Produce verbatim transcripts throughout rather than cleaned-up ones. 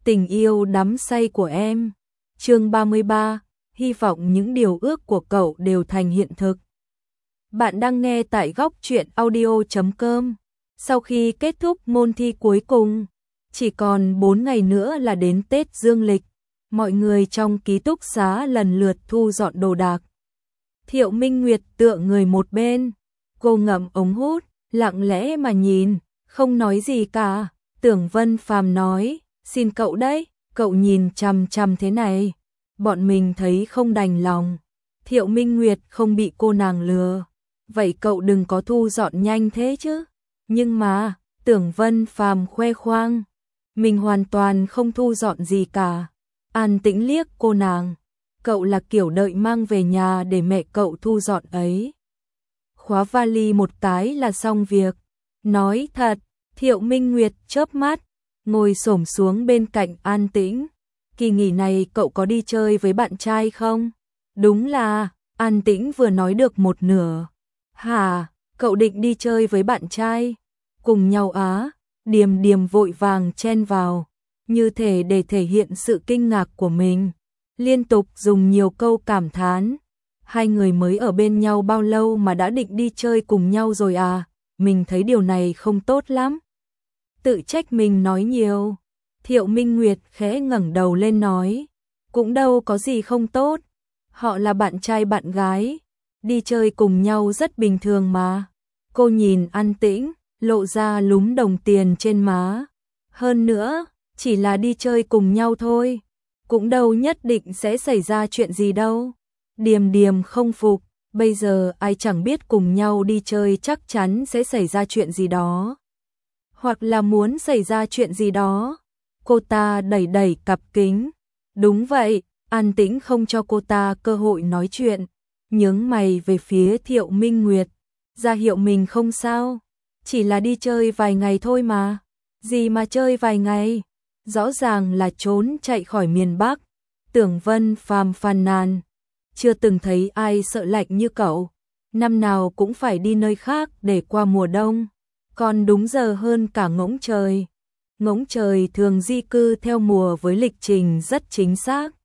Tình yêu đắm say của em. Chương ba mươi ba, hy vọng những điều ước của cậu đều thành hiện thực. Bạn đang nghe tại góc truyện audio chấm com. Sau khi kết thúc môn thi cuối cùng, chỉ còn bốn ngày nữa là đến Tết Dương lịch. Mọi người trong ký túc xá lần lượt thu dọn đồ đạc. Thiệu Minh Nguyệt tựa người một bên, cô ngậm ống hút, lặng lẽ mà nhìn, không nói gì cả. Tưởng Vân Phàm nói, xin cậu đấy, cậu nhìn chằm chằm thế này, bọn mình thấy không đành lòng. Thiệu Minh Nguyệt không bị cô nàng lừa, vậy cậu đừng có thu dọn nhanh thế chứ. Nhưng mà, Tưởng Vân Phàm khoe khoang, mình hoàn toàn không thu dọn gì cả. An Tĩnh liếc cô nàng, cậu là kiểu đợi mang về nhà để mẹ cậu thu dọn ấy. Khóa vali một cái là xong việc. Nói thật, Thiệu Minh Nguyệt chớp mắt, ngồi xổm xuống bên cạnh An Tĩnh. Kỳ nghỉ này cậu có đi chơi với bạn trai không? Đúng là, An Tĩnh vừa nói được một nửa. Hả, cậu định đi chơi với bạn trai? Cùng nhau á? Điềm Điềm vội vàng chen vào, như thể để thể hiện sự kinh ngạc của mình. Liên tục dùng nhiều câu cảm thán. Hai người mới ở bên nhau bao lâu mà đã định đi chơi cùng nhau rồi à? Mình thấy điều này không tốt lắm. Tự trách mình nói nhiều. Thiệu Minh Nguyệt khẽ ngẩng đầu lên nói, cũng đâu có gì không tốt. Họ là bạn trai bạn gái, đi chơi cùng nhau rất bình thường mà. Cô nhìn An Tĩnh, lộ ra lúm đồng tiền trên má. Hơn nữa, chỉ là đi chơi cùng nhau thôi, cũng đâu nhất định sẽ xảy ra chuyện gì đâu. Điềm Điềm không phục, bây giờ ai chẳng biết cùng nhau đi chơi chắc chắn sẽ xảy ra chuyện gì đó. Hoặc là muốn xảy ra chuyện gì đó. Cô ta đẩy đẩy cặp kính. Đúng vậy, An Tĩnh không cho cô ta cơ hội nói chuyện, nhướng mày về phía Thiệu Minh Nguyệt, ra hiệu mình không sao, chỉ là đi chơi vài ngày thôi mà. Gì mà chơi vài ngày, rõ ràng là trốn chạy khỏi miền Bắc. Tưởng Vân Phàm phàn nàn, chưa từng thấy ai sợ lạnh như cậu, năm nào cũng phải đi nơi khác để qua mùa đông, còn đúng giờ hơn cả ngỗng trời. Ngỗng trời thường di cư theo mùa với lịch trình rất chính xác.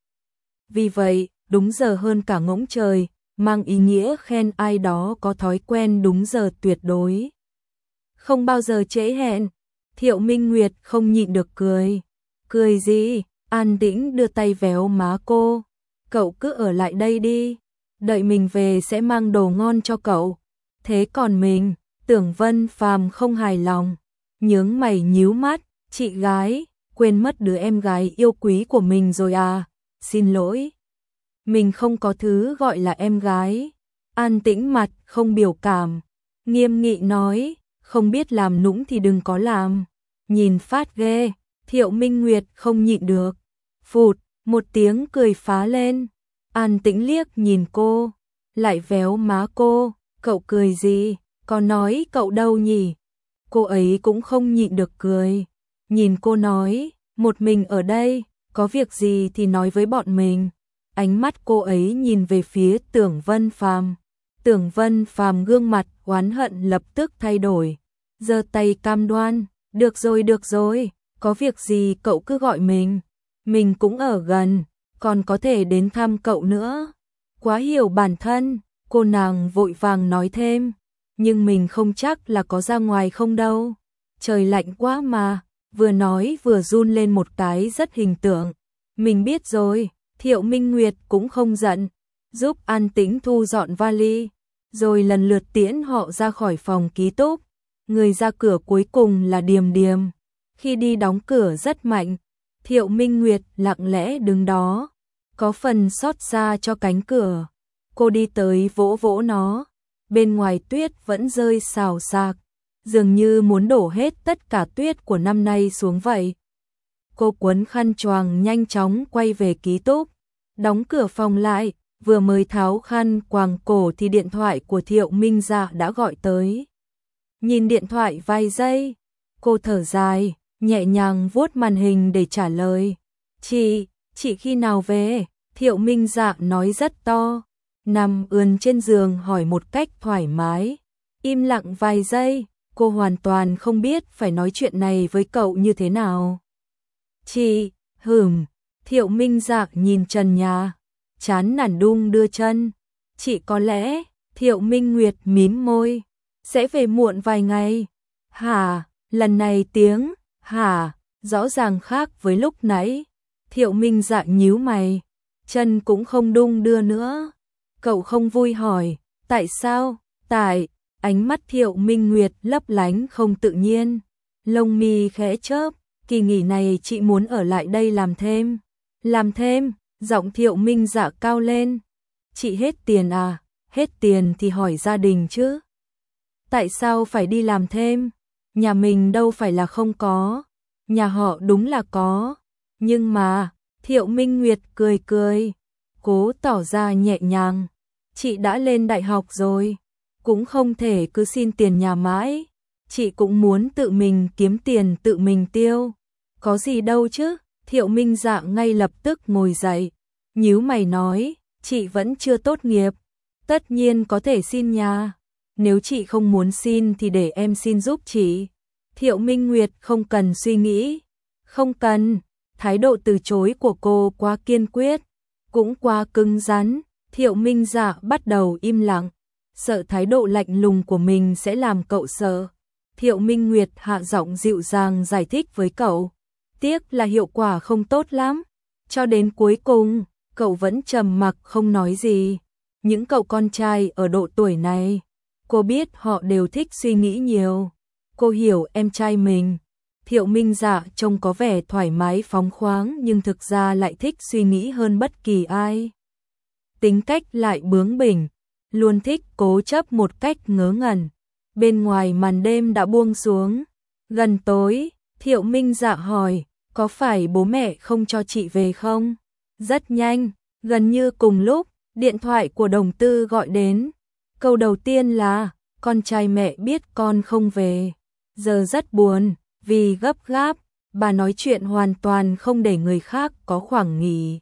Vì vậy, đúng giờ hơn cả ngỗng trời, mang ý nghĩa khen ai đó có thói quen đúng giờ tuyệt đối. Không bao giờ trễ hẹn. Thiệu Minh Nguyệt không nhịn được cười. Cười gì? An Tĩnh đưa tay véo má cô. Cậu cứ ở lại đây đi, đợi mình về sẽ mang đồ ngon cho cậu. Thế còn mình? Tưởng Vân Phàm không hài lòng, nhướng mày nhíu mắt. Chị gái, quên mất đứa em gái yêu quý của mình rồi à? Xin lỗi, mình không có thứ gọi là em gái. An Tĩnh mặt không biểu cảm, nghiêm nghị nói, không biết làm nũng thì đừng có làm. Nhìn phát ghê. Thiệu Minh Nguyệt không nhịn được, phụt, một tiếng cười phá lên. An Tĩnh liếc nhìn cô, lại véo má cô. Cậu cười gì? Có nói cậu đâu nhỉ? Cô ấy cũng không nhịn được cười. Nhìn cô nói, một mình ở đây, có việc gì thì nói với bọn mình. Ánh mắt cô ấy nhìn về phía Tưởng Vân Phàm. Tưởng Vân Phàm gương mặt oán hận lập tức thay đổi, giơ tay cam đoan, được rồi được rồi, có việc gì cậu cứ gọi mình, mình cũng ở gần, còn có thể đến thăm cậu nữa. Quá hiểu bản thân, cô nàng vội vàng nói thêm, nhưng mình không chắc là có ra ngoài không đâu, trời lạnh quá mà. Vừa nói vừa run lên một cái rất hình tượng. Mình biết rồi. Thiệu Minh Nguyệt cũng không giận, giúp An Tĩnh thu dọn vali, rồi lần lượt tiễn họ ra khỏi phòng ký túc. Người ra cửa cuối cùng là Điềm Điềm. Khi đi đóng cửa rất mạnh, Thiệu Minh Nguyệt lặng lẽ đứng đó, có phần xót xa cho cánh cửa. Cô đi tới vỗ vỗ nó, bên ngoài tuyết vẫn rơi xào xạc, dường như muốn đổ hết tất cả tuyết của năm nay xuống vậy. Cô quấn khăn choàng nhanh chóng quay về ký túc, đóng cửa phòng lại, vừa mới tháo khăn quàng cổ thì điện thoại của Thiệu Minh Dạ đã gọi tới. Nhìn điện thoại vài giây, cô thở dài, nhẹ nhàng vuốt màn hình để trả lời. Chị, chị khi nào về? Thiệu Minh Dạ nói rất to, nằm ườn trên giường hỏi một cách thoải mái. Im lặng vài giây, cô hoàn toàn không biết phải nói chuyện này với cậu như thế nào. Chị, Hửm, Thiệu Minh Dạ nhìn trần nhà, chán nản đung đưa chân. Chị có lẽ, Thiệu Minh Nguyệt mím môi, sẽ về muộn vài ngày. Hả, lần này tiếng, hả, rõ ràng khác với lúc nãy. Thiệu Minh Dạ nhíu mày, chân cũng không đung đưa nữa. Cậu không vui hỏi, tại sao? Tại, ánh mắt Thiệu Minh Nguyệt lấp lánh không tự nhiên. Lông mi khẽ chớp, kỳ nghỉ này chị muốn ở lại đây làm thêm. Làm thêm, giọng Thiệu Minh Dạ cao lên. Chị hết tiền à? Hết tiền thì hỏi gia đình chứ. Tại sao phải đi làm thêm? Nhà mình đâu phải là không có. Nhà họ đúng là có. Nhưng mà, Thiệu Minh Nguyệt cười cười, cố tỏ ra nhẹ nhàng. Chị đã lên đại học rồi, cũng không thể cứ xin tiền nhà mãi. Chị cũng muốn tự mình kiếm tiền tự mình tiêu. Có gì đâu chứ? Thiệu Minh Dạ ngay lập tức ngồi dậy, nhíu mày nói, chị vẫn chưa tốt nghiệp, tất nhiên có thể xin nhà. Nếu chị không muốn xin thì để em xin giúp chị. Thiệu Minh Nguyệt không cần suy nghĩ. Không cần, thái độ từ chối của cô quá kiên quyết, cũng quá cứng rắn. Thiệu Minh Dạ bắt đầu im lặng, sợ thái độ lạnh lùng của mình sẽ làm cậu sợ. Thiệu Minh Nguyệt hạ giọng dịu dàng giải thích với cậu. Tiếc là hiệu quả không tốt lắm. Cho đến cuối cùng, cậu vẫn trầm mặc không nói gì. Những cậu con trai ở độ tuổi này, cô biết họ đều thích suy nghĩ nhiều. Cô hiểu em trai mình. Thiệu Minh Dạ trông có vẻ thoải mái phóng khoáng nhưng thực ra lại thích suy nghĩ hơn bất kỳ ai. Tính cách lại bướng bỉnh, luôn thích cố chấp một cách ngớ ngẩn. Bên ngoài màn đêm đã buông xuống. Gần tối, Thiệu Minh Dạ hỏi, có phải bố mẹ không cho chị về không? Rất nhanh, gần như cùng lúc, điện thoại của Đồng Tư gọi đến. Câu đầu tiên là, con trai mẹ biết con không về. Giờ rất buồn, vì gấp gáp, bà nói chuyện hoàn toàn không để người khác có khoảng nghỉ.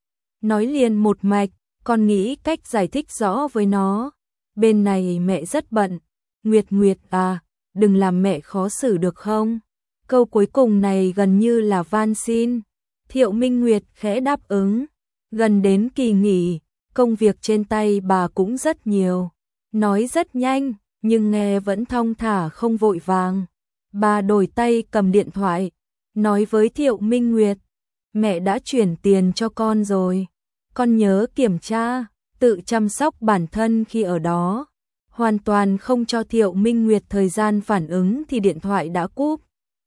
Nói liền một mạch, con nghĩ cách giải thích rõ với nó. Bên này mẹ rất bận. Nguyệt Nguyệt à, đừng làm mẹ khó xử được không? Câu cuối cùng này gần như là van xin. Thiệu Minh Nguyệt khẽ đáp ứng. Gần đến kỳ nghỉ, công việc trên tay bà cũng rất nhiều. Nói rất nhanh, nhưng nghe vẫn thong thả không vội vàng. Bà đổi tay cầm điện thoại, nói với Thiệu Minh Nguyệt. Mẹ đã chuyển tiền cho con rồi. Con nhớ kiểm tra, tự chăm sóc bản thân khi ở đó. Hoàn toàn không cho Thiệu Minh Nguyệt thời gian phản ứng thì điện thoại đã cúp.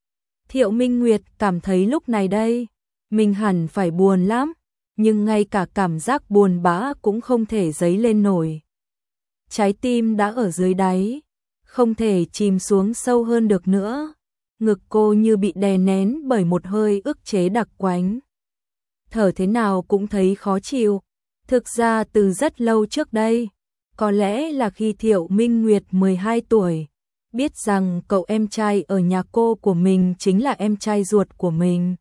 Thiệu Minh Nguyệt cảm thấy lúc này đây, mình hẳn phải buồn lắm, nhưng ngay cả cảm giác buồn bã cũng không thể dấy lên nổi. Trái tim đã ở dưới đáy, không thể chìm xuống sâu hơn được nữa. Ngực cô như bị đè nén bởi một hơi ức chế đặc quánh. Thở thế nào cũng thấy khó chịu. Thực ra từ rất lâu trước đây, có lẽ là khi Thiệu Minh Nguyệt mười hai tuổi, biết rằng cậu em trai ở nhà cô của mình chính là em trai ruột của mình.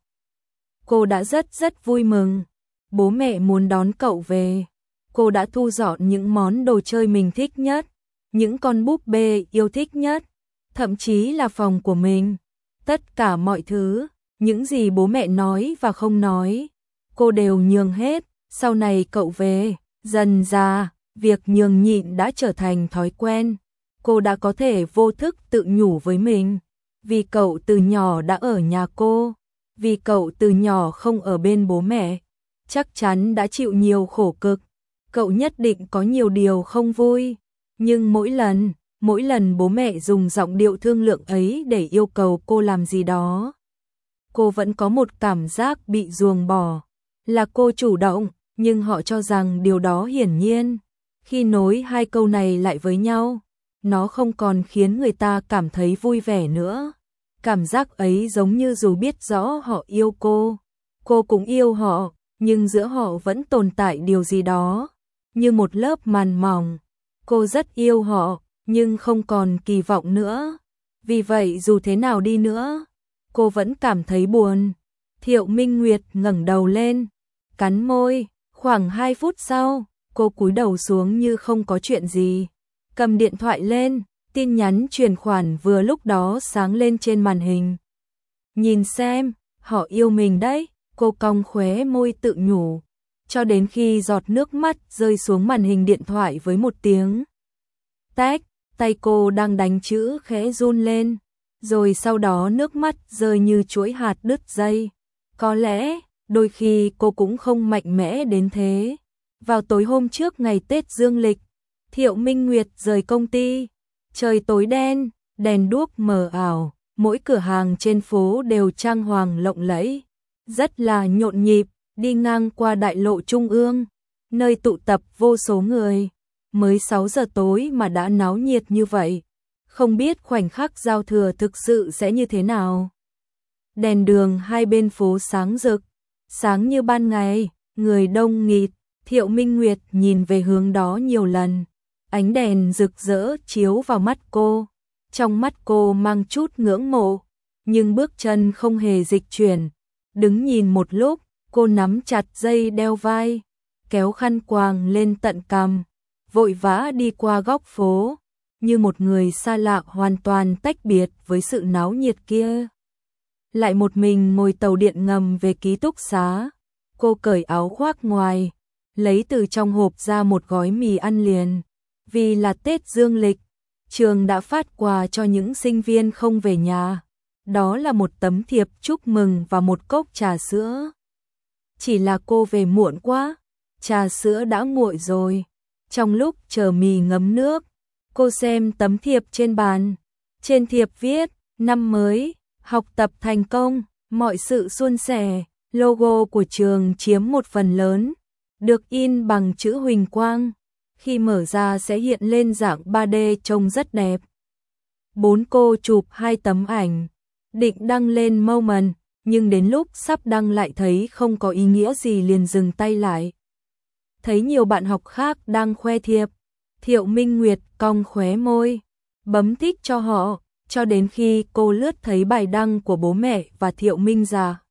Cô đã rất rất vui mừng. Bố mẹ muốn đón cậu về. Cô đã thu dọn những món đồ chơi mình thích nhất, những con búp bê yêu thích nhất, thậm chí là phòng của mình. Tất cả mọi thứ, những gì bố mẹ nói và không nói, cô đều nhường hết. Sau này cậu về, dần dà, việc nhường nhịn đã trở thành thói quen. Cô đã có thể vô thức tự nhủ với mình, vì cậu từ nhỏ đã ở nhà cô, vì cậu từ nhỏ không ở bên bố mẹ, chắc chắn đã chịu nhiều khổ cực. Cậu nhất định có nhiều điều không vui, nhưng mỗi lần, mỗi lần bố mẹ dùng giọng điệu thương lượng ấy để yêu cầu cô làm gì đó, cô vẫn có một cảm giác bị ruồng bỏ. Là cô chủ động, nhưng họ cho rằng điều đó hiển nhiên. Khi nối hai câu này lại với nhau, nó không còn khiến người ta cảm thấy vui vẻ nữa. Cảm giác ấy giống như dù biết rõ họ yêu cô, cô cũng yêu họ, nhưng giữa họ vẫn tồn tại điều gì đó, như một lớp màn mỏng. Cô rất yêu họ, nhưng không còn kỳ vọng nữa. Vì vậy dù thế nào đi nữa, cô vẫn cảm thấy buồn. Thiệu Minh Nguyệt ngẩng đầu lên, cắn môi. Khoảng hai phút sau, cô cúi đầu xuống như không có chuyện gì. Cầm điện thoại lên, tin nhắn chuyển khoản vừa lúc đó sáng lên trên màn hình. Nhìn xem, họ yêu mình đấy. Cô cong khóe môi tự nhủ, cho đến khi giọt nước mắt rơi xuống màn hình điện thoại với một tiếng tách, tay cô đang đánh chữ khẽ run lên, rồi sau đó nước mắt rơi như chuỗi hạt đứt dây. Có lẽ, đôi khi cô cũng không mạnh mẽ đến thế. Vào tối hôm trước ngày Tết Dương lịch, Thiệu Minh Nguyệt rời công ty. Trời tối đen, đèn đuốc mờ ảo, mỗi cửa hàng trên phố đều trang hoàng lộng lẫy, rất là nhộn nhịp. Đi ngang qua đại lộ Trung ương, nơi tụ tập vô số người. Mới sáu giờ tối mà đã náo nhiệt như vậy. Không biết khoảnh khắc giao thừa thực sự sẽ như thế nào. Đèn đường hai bên phố sáng rực, sáng như ban ngày, người đông nghịt. Thiệu Minh Nguyệt nhìn về hướng đó nhiều lần. Ánh đèn rực rỡ chiếu vào mắt cô. Trong mắt cô mang chút ngưỡng mộ, nhưng bước chân không hề dịch chuyển. Đứng nhìn một lúc, cô nắm chặt dây đeo vai, kéo khăn quàng lên tận cằm, vội vã đi qua góc phố, như một người xa lạ hoàn toàn tách biệt với sự náo nhiệt kia. Lại một mình ngồi tàu điện ngầm về ký túc xá, cô cởi áo khoác ngoài, lấy từ trong hộp ra một gói mì ăn liền. Vì là Tết Dương lịch, trường đã phát quà cho những sinh viên không về nhà. Đó là một tấm thiệp chúc mừng và một cốc trà sữa. Chỉ là cô về muộn quá, trà sữa đã nguội rồi. Trong lúc chờ mì ngấm nước, cô xem tấm thiệp trên bàn. Trên thiệp viết, năm mới, học tập thành công, mọi sự suôn sẻ. Logo của trường chiếm một phần lớn, được in bằng chữ huỳnh quang. Khi mở ra sẽ hiện lên dạng ba D trông rất đẹp. Bốn cô chụp hai tấm ảnh, định đăng lên Moment, nhưng đến lúc sắp đăng lại thấy không có ý nghĩa gì liền dừng tay lại. Thấy nhiều bạn học khác đang khoe thiệp, Thiệu Minh Nguyệt cong khóe môi, bấm thích cho họ, cho đến khi cô lướt thấy bài đăng của bố mẹ và Thiệu Minh già.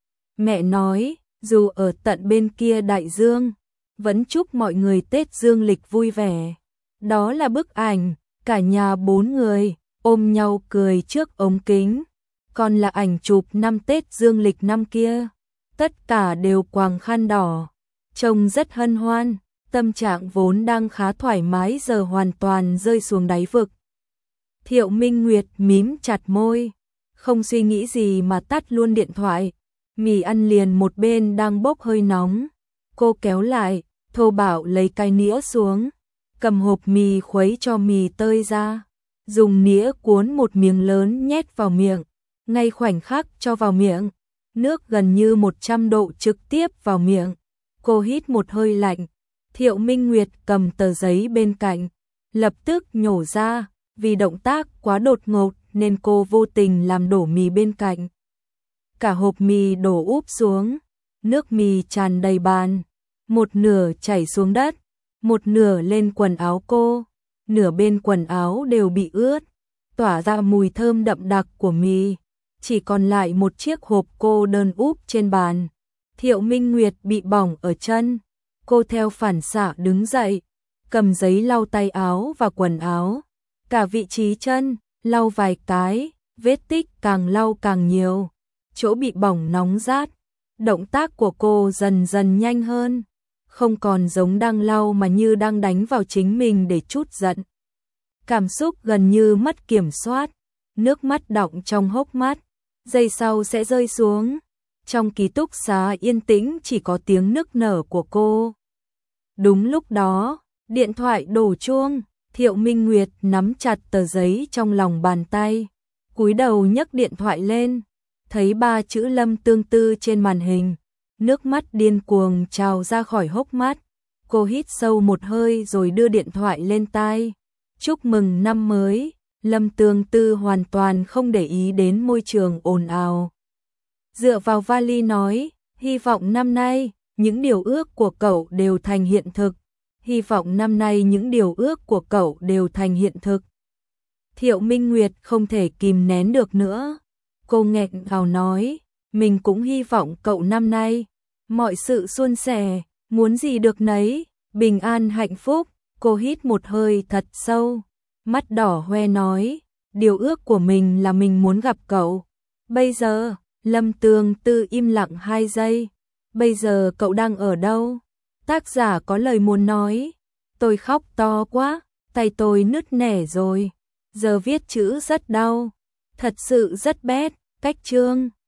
Mẹ nói, dù ở tận bên kia đại dương, vẫn chúc mọi người Tết Dương lịch vui vẻ. Đó là bức ảnh, cả nhà bốn người, ôm nhau cười trước ống kính. Còn là ảnh chụp năm Tết Dương lịch năm kia. Tất cả đều quàng khăn đỏ. Trông rất hân hoan, tâm trạng vốn đang khá thoải mái giờ hoàn toàn rơi xuống đáy vực. Thiệu Minh Nguyệt mím chặt môi, không suy nghĩ gì mà tắt luôn điện thoại. Mì ăn liền một bên đang bốc hơi nóng. Cô kéo lại, thô bạo lấy cái nĩa xuống, cầm hộp mì khuấy cho mì tơi ra, dùng nĩa cuốn một miếng lớn nhét vào miệng. Ngay khoảnh khắc cho vào miệng, nước gần như một trăm độ trực tiếp vào miệng. Cô hít một hơi lạnh. Thiệu Minh Nguyệt cầm tờ giấy bên cạnh, lập tức nhổ ra, vì động tác quá đột ngột nên cô vô tình làm đổ mì bên cạnh. Cả hộp mì đổ úp xuống, nước mì tràn đầy bàn, một nửa chảy xuống đất, một nửa lên quần áo cô, nửa bên quần áo đều bị ướt, tỏa ra mùi thơm đậm đặc của mì. Chỉ còn lại một chiếc hộp cô đơn úp trên bàn. Thiệu Minh Nguyệt bị bỏng ở chân. Cô theo phản xạ đứng dậy, cầm giấy lau tay áo và quần áo. Cả vị trí chân, lau vài cái, vết tích càng lau càng nhiều. Chỗ bị bỏng nóng rát. Động tác của cô dần dần nhanh hơn. Không còn giống đang lau mà như đang đánh vào chính mình để trút giận. Cảm xúc gần như mất kiểm soát. Nước mắt đọng trong hốc mắt. Giây sau sẽ rơi xuống. Trong ký túc xá yên tĩnh chỉ có tiếng nức nở của cô. Đúng lúc đó, điện thoại đổ chuông. Thiệu Minh Nguyệt nắm chặt tờ giấy trong lòng bàn tay, cúi đầu nhấc điện thoại lên, thấy ba chữ Lâm Tương Tư trên màn hình, nước mắt điên cuồng trào ra khỏi hốc mắt. Cô hít sâu một hơi rồi đưa điện thoại lên tai. Chúc mừng năm mới. Lâm Tương Tư hoàn toàn không để ý đến môi trường ồn ào. Dựa vào vali nói, hy vọng năm nay những điều ước của cậu đều thành hiện thực. Hy vọng năm nay những điều ước của cậu đều thành hiện thực. Thiệu Minh Nguyệt không thể kìm nén được nữa. Cô nghẹn ngào nói, mình cũng hy vọng cậu năm nay mọi sự suôn sẻ, muốn gì được nấy, bình an hạnh phúc. Cô hít một hơi thật sâu, mắt đỏ hoe nói, điều ước của mình là mình muốn gặp cậu. Bây giờ, Lâm Tường Tư im lặng hai giây. Bây giờ cậu đang ở đâu? Tác giả có lời muốn nói. Tôi khóc to quá, tay tôi nứt nẻ rồi. Giờ viết chữ rất đau. Thật sự rất bét, cách chương.